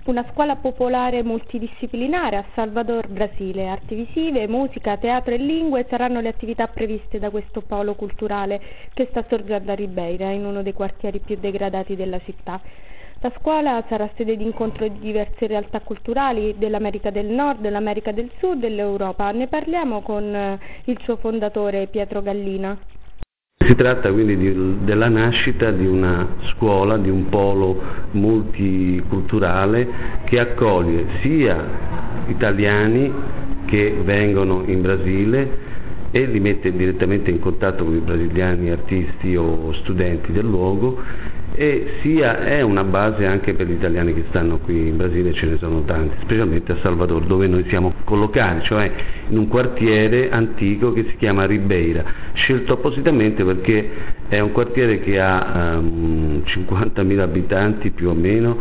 una scuola popolare multidisciplinare a Salvador, Brasile. Arti visive, musica, teatro e lingue saranno le attività previste da questo polo culturale che sta sorgendo a Ribeira, in uno dei quartieri più degradati della città. La scuola sarà sede di incontro di diverse realtà culturali dell'America del Nord, dell'America del Sud e dell'Europa. Ne parliamo con il suo fondatore Pietro Gallina. Si tratta quindi della nascita di una scuola, di un polo multiculturale che accoglie sia italiani che vengono in Brasile e li mette direttamente in contatto con i brasiliani artisti o studenti del luogo, e sia è una base anche per gli italiani che stanno qui in Brasile, ce ne sono tanti, specialmente a Salvador, dove noi siamo collocati, cioè in un quartiere antico che si chiama Ribeira, scelto appositamente perché è un quartiere che ha 50.000 abitanti più o meno,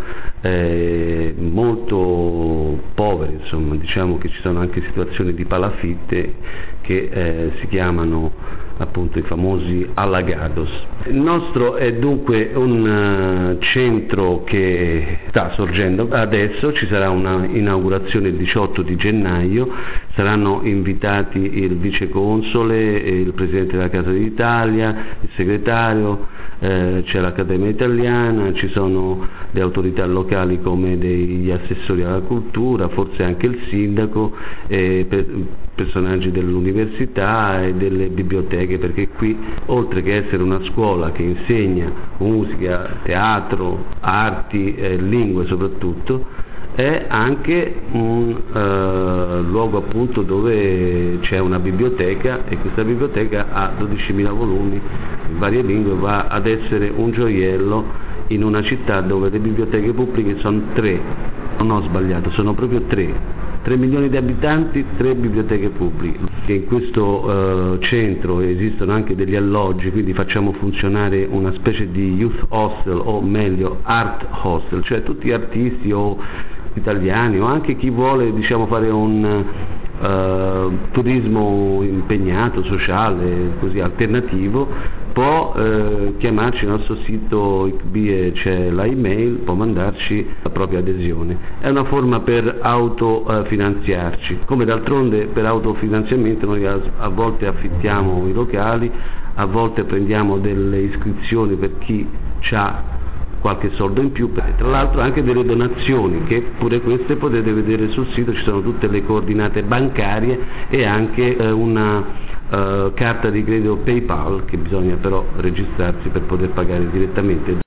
molto poveri, insomma, diciamo che ci sono anche situazioni di palafitte che si chiamano appunto i famosi allagados. Il nostro è dunque un centro che sta sorgendo adesso, ci sarà una inaugurazione il 18 di gennaio, saranno invitati il viceconsole, il presidente della Casa d'Italia, il segretario, c'è l'Accademia Italiana, ci sono le autorità locali come degli assessori alla cultura, forse anche il sindaco, personaggi dell'università e delle biblioteche, perché qui, oltre che essere una scuola che insegna musica, teatro, arti e lingue soprattutto, è anche un luogo appunto dove c'è una biblioteca, e questa biblioteca ha 12.000 volumi in varie lingue, va ad essere un gioiello in una città dove le biblioteche pubbliche sono 3, non ho sbagliato, sono proprio 3 milioni di abitanti, 3 biblioteche pubbliche. In questo centro esistono anche degli alloggi, quindi facciamo funzionare una specie di youth hostel, o meglio art hostel, cioè tutti artisti o italiani o anche chi vuole, diciamo, fare un turismo impegnato, sociale, così alternativo, può chiamarci, il nostro sito ICBE, c'è la email, può mandarci la propria adesione. È una forma per autofinanziarci, come d'altronde per autofinanziamento noi a volte affittiamo i locali, a volte prendiamo delle iscrizioni per chi ha qualche soldo in più, tra l'altro anche delle donazioni, che pure queste potete vedere sul sito, ci sono tutte le coordinate bancarie e anche una carta di credito PayPal, che bisogna però registrarsi per poter pagare direttamente